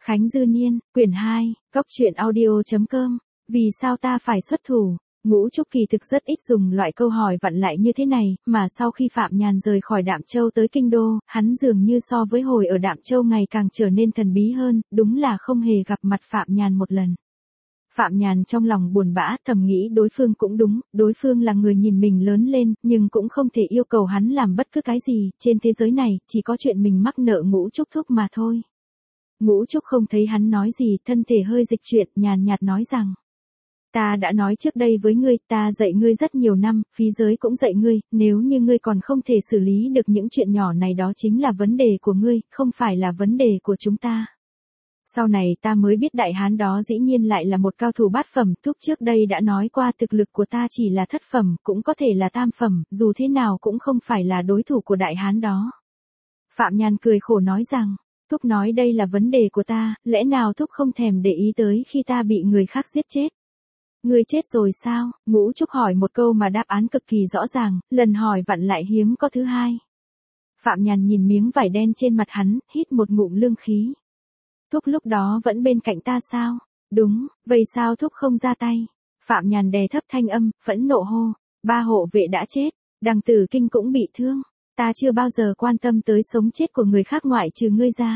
Khánh Dư Niên, quyển 2, Cốc truyện audio.com, vì sao ta phải xuất thủ? Ngũ Trúc kỳ thực rất ít dùng loại câu hỏi vặn lại như thế này, mà sau khi Phạm Nhàn rời khỏi Đạm Châu tới Kinh Đô, hắn dường như so với hồi ở Đạm Châu ngày càng trở nên thần bí hơn, đúng là không hề gặp mặt Phạm Nhàn một lần. Phạm Nhàn trong lòng buồn bã, thầm nghĩ đối phương cũng đúng, đối phương là người nhìn mình lớn lên, nhưng cũng không thể yêu cầu hắn làm bất cứ cái gì, trên thế giới này, chỉ có chuyện mình mắc nợ Ngũ Trúc thúc mà thôi. Ngũ Trúc không thấy hắn nói gì, thân thể hơi dịch chuyển, nhàn nhạt nói rằng. Ta đã nói trước đây với ngươi, ta dạy ngươi rất nhiều năm, phí giới cũng dạy ngươi, nếu như ngươi còn không thể xử lý được những chuyện nhỏ này đó chính là vấn đề của ngươi, không phải là vấn đề của chúng ta. Sau này ta mới biết đại hán đó dĩ nhiên lại là một cao thủ bát phẩm, thúc trước đây đã nói qua thực lực của ta chỉ là thất phẩm, cũng có thể là tam phẩm, dù thế nào cũng không phải là đối thủ của đại hán đó. Phạm Nhàn cười khổ nói rằng, thúc nói đây là vấn đề của ta, lẽ nào thúc không thèm để ý tới khi ta bị người khác giết chết? Ngươi chết rồi sao? Ngũ Trúc hỏi một câu mà đáp án cực kỳ rõ ràng, lần hỏi vặn lại hiếm có thứ hai. Phạm Nhàn nhìn miếng vải đen trên mặt hắn, hít một ngụm lương khí. Thúc lúc đó vẫn bên cạnh ta sao? Đúng, vậy sao thúc không ra tay? Phạm Nhàn đè thấp thanh âm, phẫn nộ hô. 3 hộ vệ đã chết, Đằng Tử Kinh cũng bị thương. Ta chưa bao giờ quan tâm tới sống chết của người khác ngoại trừ ngươi ra.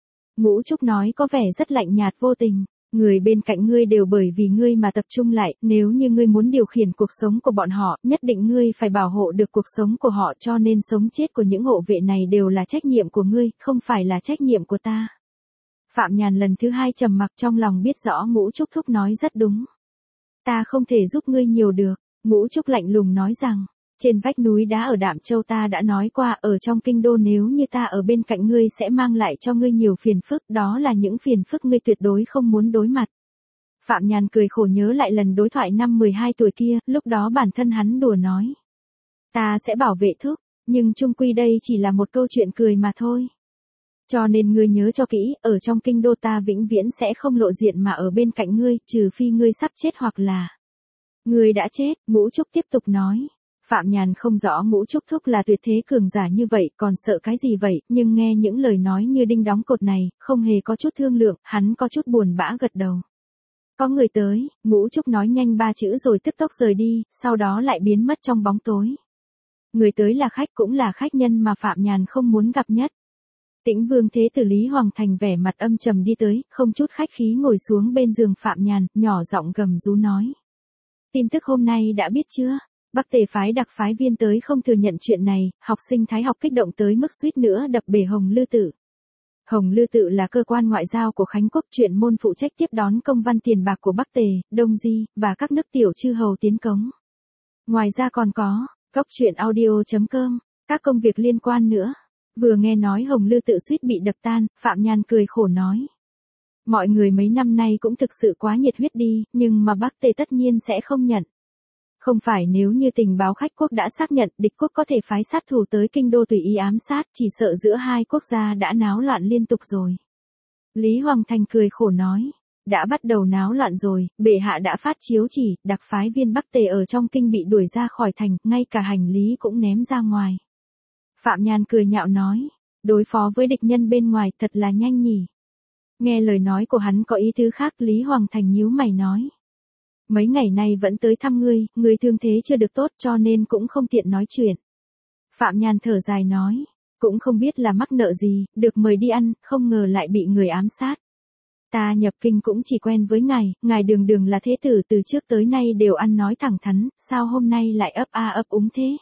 Ngũ Trúc nói có vẻ rất lạnh nhạt vô tình. Người bên cạnh ngươi đều bởi vì ngươi mà tập trung lại, nếu như ngươi muốn điều khiển cuộc sống của bọn họ, nhất định ngươi phải bảo hộ được cuộc sống của họ, cho nên sống chết của những hộ vệ này đều là trách nhiệm của ngươi, không phải là trách nhiệm của ta. Phạm Nhàn lần thứ hai trầm mặc, trong lòng biết rõ Ngũ Trúc thúc nói rất đúng. Ta không thể giúp ngươi nhiều được, Ngũ Trúc lạnh lùng nói rằng. Trên vách núi đá ở Đạm Châu ta đã nói qua, ở trong kinh đô nếu như ta ở bên cạnh ngươi sẽ mang lại cho ngươi nhiều phiền phức, đó là những phiền phức ngươi tuyệt đối không muốn đối mặt. Phạm Nhàn cười khổ nhớ lại lần đối thoại năm 12 tuổi kia, lúc đó bản thân hắn đùa nói. Ta sẽ bảo vệ thúc, nhưng chung quy đây chỉ là một câu chuyện cười mà thôi. Cho nên ngươi nhớ cho kỹ, ở trong kinh đô ta vĩnh viễn sẽ không lộ diện mà ở bên cạnh ngươi, trừ phi ngươi sắp chết hoặc là ngươi đã chết, Ngũ Trúc tiếp tục nói. Phạm Nhàn không rõ Ngũ Trúc thúc là tuyệt thế cường giả như vậy, còn sợ cái gì vậy, nhưng nghe những lời nói như đinh đóng cột này, không hề có chút thương lượng, hắn có chút buồn bã gật đầu. Có người tới, Ngũ Trúc nói nhanh 3 chữ rồi tức tốc rời đi, sau đó lại biến mất trong bóng tối. Người tới là khách, cũng là khách nhân mà Phạm Nhàn không muốn gặp nhất. Tĩnh Vương Thế Tử Lý Hoàng Thành vẻ mặt âm trầm đi tới, không chút khách khí ngồi xuống bên giường Phạm Nhàn, nhỏ giọng gầm rú nói. Tin tức hôm nay đã biết chưa? Bắc Tề phái đặc phái viên tới không thừa nhận chuyện này, học sinh Thái học kích động tới mức suýt nữa đập bể Hồng Lư Tự. Hồng Lư Tự là cơ quan ngoại giao của Khánh Quốc, chuyên môn phụ trách tiếp đón công văn tiền bạc của Bắc Tề, Đông Di, và các nước tiểu chư hầu tiến cống. Ngoài ra còn có, Cốc truyện audio.com, các công việc liên quan nữa. Vừa nghe nói Hồng Lư Tự suýt bị đập tan, Phạm Nhàn cười khổ nói. Mọi người mấy năm nay cũng thực sự quá nhiệt huyết đi, nhưng mà Bắc Tề tất nhiên sẽ không nhận. Không phải nếu như tình báo khách quốc đã xác nhận địch quốc có thể phái sát thủ tới kinh đô tùy ý ám sát, chỉ sợ giữa hai quốc gia đã náo loạn liên tục rồi. Lý Hoàng Thành cười khổ nói, đã bắt đầu náo loạn rồi, bệ hạ đã phát chiếu chỉ, đặc phái viên Bắc Tề ở trong kinh bị đuổi ra khỏi thành, ngay cả hành lý cũng ném ra ngoài. Phạm Nhàn cười nhạo nói, đối phó với địch nhân bên ngoài thật là nhanh nhỉ. Nghe lời nói của hắn có ý tứ khác, Lý Hoàng Thành nhíu mày nói. Mấy ngày nay vẫn tới thăm ngươi thương thế chưa được tốt cho nên cũng không tiện nói chuyện. Phạm Nhàn thở dài nói, cũng không biết là mắc nợ gì, được mời đi ăn, không ngờ lại bị người ám sát. Ta nhập kinh cũng chỉ quen với ngài đường đường là thế tử từ trước tới nay đều ăn nói thẳng thắn, sao hôm nay lại ấp a ấp úng thế?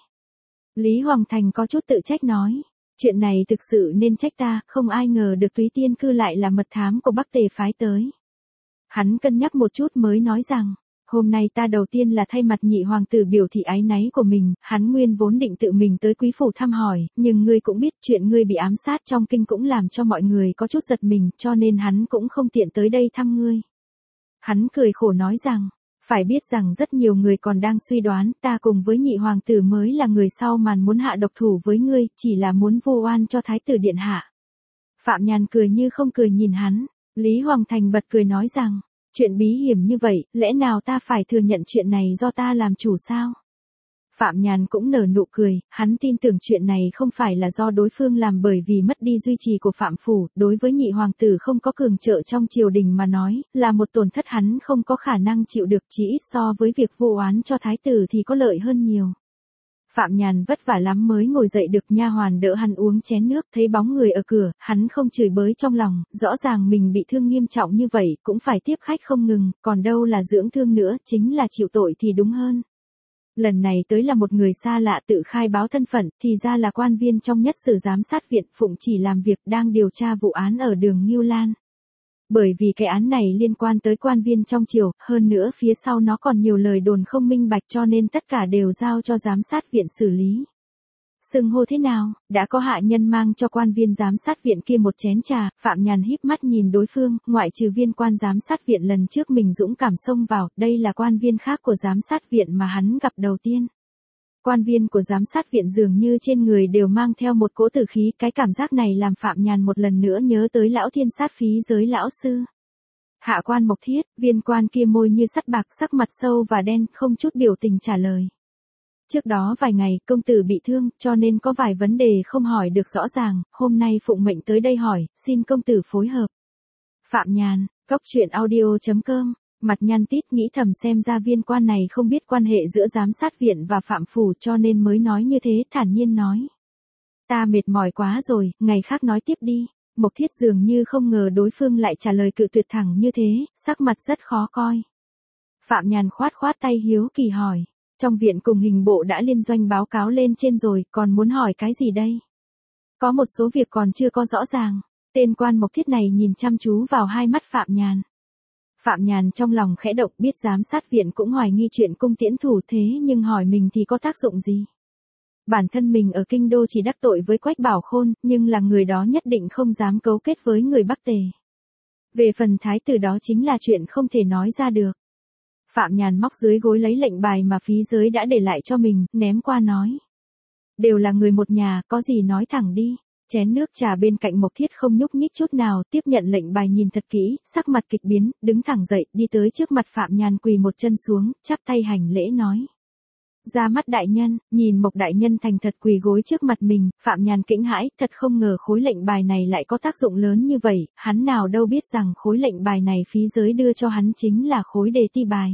Lý Hoàng Thành có chút tự trách nói, chuyện này thực sự nên trách ta, không ai ngờ được Túy Tiên Cư lại là mật thám của Bắc Tề phái tới. Hắn cân nhắc một chút mới nói rằng, hôm nay ta đầu tiên là thay mặt nhị hoàng tử biểu thị áy náy của mình, hắn nguyên vốn định tự mình tới quý phủ thăm hỏi, nhưng ngươi cũng biết chuyện ngươi bị ám sát trong kinh cũng làm cho mọi người có chút giật mình, cho nên hắn cũng không tiện tới đây thăm ngươi. Hắn cười khổ nói rằng, phải biết rằng rất nhiều người còn đang suy đoán ta cùng với nhị hoàng tử mới là người sau màn muốn hạ độc thủ với ngươi, chỉ là muốn vu oan cho thái tử điện hạ. Phạm Nhàn cười như không cười nhìn hắn, Lý Hoàng Thành bật cười nói rằng, chuyện bí hiểm như vậy, lẽ nào ta phải thừa nhận chuyện này do ta làm chủ sao? Phạm Nhàn cũng nở nụ cười, hắn tin tưởng chuyện này không phải là do đối phương làm bởi vì mất đi duy trì của Phạm Phủ, đối với nhị hoàng tử không có cường trợ trong triều đình mà nói, là một tổn thất hắn không có khả năng chịu được, chỉ ít so với việc vô oán cho thái tử thì có lợi hơn nhiều. Phạm Nhàn vất vả lắm mới ngồi dậy được, nha hoàn đỡ hắn uống chén nước, thấy bóng người ở cửa, hắn không chửi bới trong lòng, rõ ràng mình bị thương nghiêm trọng như vậy, cũng phải tiếp khách không ngừng, còn đâu là dưỡng thương nữa, chính là chịu tội thì đúng hơn. Lần này tới là một người xa lạ tự khai báo thân phận, thì ra là quan viên trong nhất sử giám sát viện, phụng chỉ làm việc đang điều tra vụ án ở đường Ngưu Lan. Bởi vì cái án này liên quan tới quan viên trong triều, hơn nữa phía sau nó còn nhiều lời đồn không minh bạch cho nên tất cả đều giao cho giám sát viện xử lý. Xưng hô thế nào, đã có hạ nhân mang cho quan viên giám sát viện kia một chén trà, Phạm Nhàn híp mắt nhìn đối phương, ngoại trừ viên quan giám sát viện lần trước mình dũng cảm xông vào, đây là quan viên khác của giám sát viện mà hắn gặp đầu tiên. Quan viên của giám sát viện dường như trên người đều mang theo một cỗ tử khí, cái cảm giác này làm Phạm Nhàn một lần nữa nhớ tới lão thiên sát phí giới lão sư. Hạ quan Mộc Thiết, viên quan kia môi như sắt bạc, sắc mặt sâu và đen, không chút biểu tình trả lời. Trước đó vài ngày, công tử bị thương, cho nên có vài vấn đề không hỏi được rõ ràng, hôm nay phụng mệnh tới đây hỏi, xin công tử phối hợp. Phạm Nhàn, coctruyện.audio.com, mặt nhăn tít nghĩ thầm xem ra viên quan này không biết quan hệ giữa giám sát viện và Phạm Phủ cho nên mới nói như thế, thản nhiên nói. Ta mệt mỏi quá rồi, ngày khác nói tiếp đi. Mộc Thiết dường như không ngờ đối phương lại trả lời cự tuyệt thẳng như thế, sắc mặt rất khó coi. Phạm Nhàn khoát khoát tay hiếu kỳ hỏi. Trong viện cùng hình bộ đã liên doanh báo cáo lên trên rồi, còn muốn hỏi cái gì đây? Có một số việc còn chưa có rõ ràng. Tên quan Mộc Thiết này nhìn chăm chú vào hai mắt Phạm Nhàn. Phạm Nhàn trong lòng khẽ động, biết giám sát viện cũng hoài nghi chuyện cung tiễn thủ, thế nhưng hỏi mình thì có tác dụng gì? Bản thân mình ở kinh đô chỉ đắc tội với Quách Bảo Khôn, nhưng là người đó nhất định không dám cấu kết với người Bắc Tề. Về phần thái tử đó chính là chuyện không thể nói ra được. Phạm Nhàn móc dưới gối lấy lệnh bài mà phí giới đã để lại cho mình, ném qua nói. Đều là người một nhà, có gì nói thẳng đi. Chén nước trà bên cạnh Mộc Thiết không nhúc nhích chút nào, tiếp nhận lệnh bài nhìn thật kỹ, sắc mặt kịch biến, đứng thẳng dậy, đi tới trước mặt Phạm Nhàn quỳ một chân xuống, chắp tay hành lễ nói. Ra mắt đại nhân, nhìn Mộc đại nhân thành thật quỳ gối trước mặt mình, Phạm Nhàn kinh hãi, thật không ngờ khối lệnh bài này lại có tác dụng lớn như vậy, hắn nào đâu biết rằng khối lệnh bài này phí giới đưa cho hắn chính là khối đề ti bài.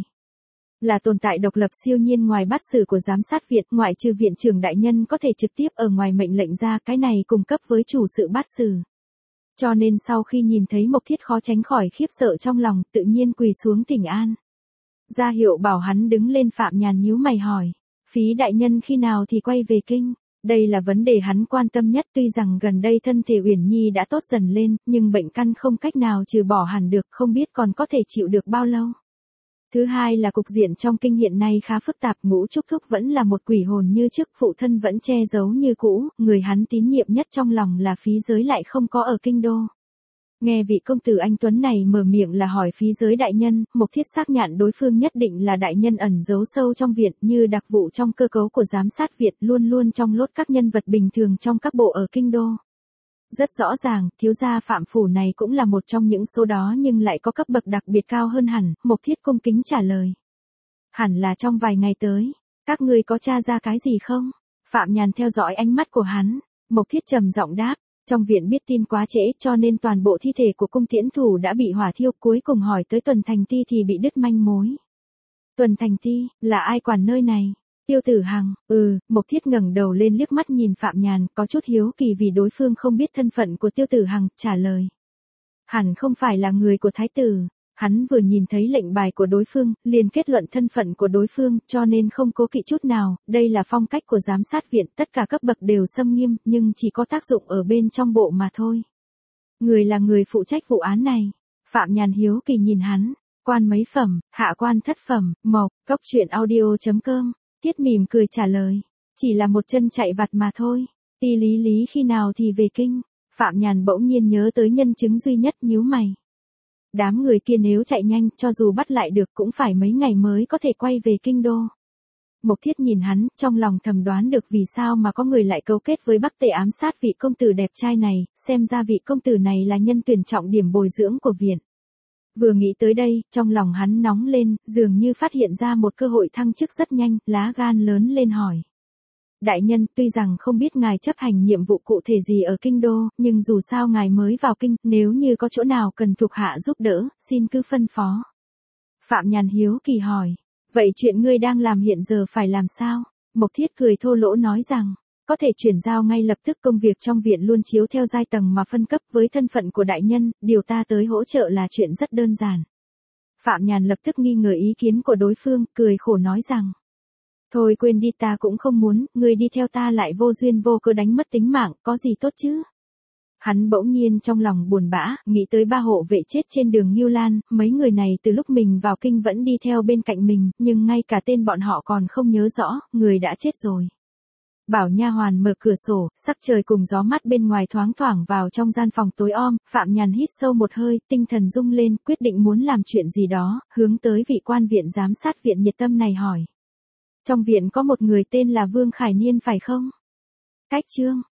Là tồn tại độc lập siêu nhiên ngoài bát sử của giám sát viện, ngoại trừ viện trưởng đại nhân có thể trực tiếp ở ngoài mệnh lệnh ra, cái này cung cấp với chủ sự bát sử. Cho nên sau khi nhìn thấy Mộc Thiết khó tránh khỏi khiếp sợ trong lòng, tự nhiên quỳ xuống thỉnh an. Ra hiệu bảo hắn đứng lên. Phạm Nhàn nhíu mày hỏi, phí đại nhân khi nào thì quay về kinh? Đây là vấn đề hắn quan tâm nhất, tuy rằng gần đây thân thể Uyển Nhi đã tốt dần lên, nhưng bệnh căn không cách nào trừ bỏ hẳn được, không biết còn có thể chịu được bao lâu. Thứ hai là cục diện trong kinh hiện nay khá phức tạp, Ngũ Trúc Thúc vẫn là một quỷ hồn như trước, phụ thân vẫn che giấu như cũ, người hắn tín nhiệm nhất trong lòng là phí giới lại không có ở kinh đô. Nghe vị công tử anh Tuấn này mở miệng là hỏi phí giới đại nhân, Mộc Thiết xác nhận đối phương nhất định là đại nhân ẩn giấu sâu trong viện, như đặc vụ trong cơ cấu của giám sát viện, luôn luôn trong lốt các nhân vật bình thường trong các bộ ở kinh đô. Rất rõ ràng, thiếu gia Phạm Phủ này cũng là một trong những số đó nhưng lại có cấp bậc đặc biệt cao hơn hẳn, Mộc Thiết cung kính trả lời. Hẳn là trong vài ngày tới, các ngươi có tra ra cái gì không? Phạm Nhàn theo dõi ánh mắt của hắn, Mộc Thiết trầm giọng đáp, trong viện biết tin quá trễ cho nên toàn bộ thi thể của cung tiễn thủ đã bị hỏa thiêu, cuối cùng hỏi tới Tuần Thành Ti thì bị đứt manh mối. Tuần Thành Ti, là ai quản nơi này? Tiêu Tử Hằng, Mộc Thiết ngẩng đầu lên liếc mắt nhìn Phạm Nhàn, có chút hiếu kỳ vì đối phương không biết thân phận của Tiêu Tử Hằng, trả lời. Hẳn không phải là người của thái tử, hắn vừa nhìn thấy lệnh bài của đối phương, liền kết luận thân phận của đối phương, cho nên không cố kỵ chút nào, đây là phong cách của giám sát viện, tất cả cấp bậc đều xâm nghiêm, nhưng chỉ có tác dụng ở bên trong bộ mà thôi. Người là người phụ trách vụ án này, Phạm Nhàn hiếu kỳ nhìn hắn, quan mấy phẩm, hạ quan thất phẩm, Mộc, coctruyện.audio.com. Tiết mỉm cười trả lời, chỉ là một chân chạy vặt mà thôi, Ti Lý khi nào thì về kinh? Phạm Nhàn bỗng nhiên nhớ tới nhân chứng duy nhất, nhíu mày. Đám người kia nếu chạy nhanh, cho dù bắt lại được cũng phải mấy ngày mới có thể quay về kinh đô. Mộc Thiết nhìn hắn, trong lòng thầm đoán được vì sao mà có người lại cấu kết với Bắc Tề ám sát vị công tử đẹp trai này, xem ra vị công tử này là nhân tuyển trọng điểm bồi dưỡng của viện. Vừa nghĩ tới đây, trong lòng hắn nóng lên, dường như phát hiện ra một cơ hội thăng chức rất nhanh, lá gan lớn lên hỏi. Đại nhân, tuy rằng không biết ngài chấp hành nhiệm vụ cụ thể gì ở kinh đô, nhưng dù sao ngài mới vào kinh, nếu như có chỗ nào cần thuộc hạ giúp đỡ, xin cứ phân phó. Phạm Nhàn hiếu kỳ hỏi, vậy chuyện ngươi đang làm hiện giờ phải làm sao? Mộc Thiết cười thô lỗ nói rằng, có thể chuyển giao ngay lập tức, công việc trong viện luôn chiếu theo giai tầng mà phân cấp, với thân phận của đại nhân, điều ta tới hỗ trợ là chuyện rất đơn giản. Phạm Nhàn lập tức nghi ngờ ý kiến của đối phương, cười khổ nói rằng, thôi quên đi, ta cũng không muốn, ngươi đi theo ta lại vô duyên vô cớ đánh mất tính mạng, có gì tốt chứ? Hắn bỗng nhiên trong lòng buồn bã, nghĩ tới 3 hộ vệ chết trên đường Ngưu Lan, mấy người này từ lúc mình vào kinh vẫn đi theo bên cạnh mình, nhưng ngay cả tên bọn họ còn không nhớ rõ, người đã chết rồi. Bảo nha hoàn mở cửa sổ, sắc trời cùng gió mát bên ngoài thoáng thoảng vào trong gian phòng tối om, Phạm Nhàn hít sâu một hơi, tinh thần rung lên, quyết định muốn làm chuyện gì đó, hướng tới vị quan viện giám sát viện nhiệt tâm này hỏi. Trong viện có một người tên là Vương Khải Niên phải không? Cách chương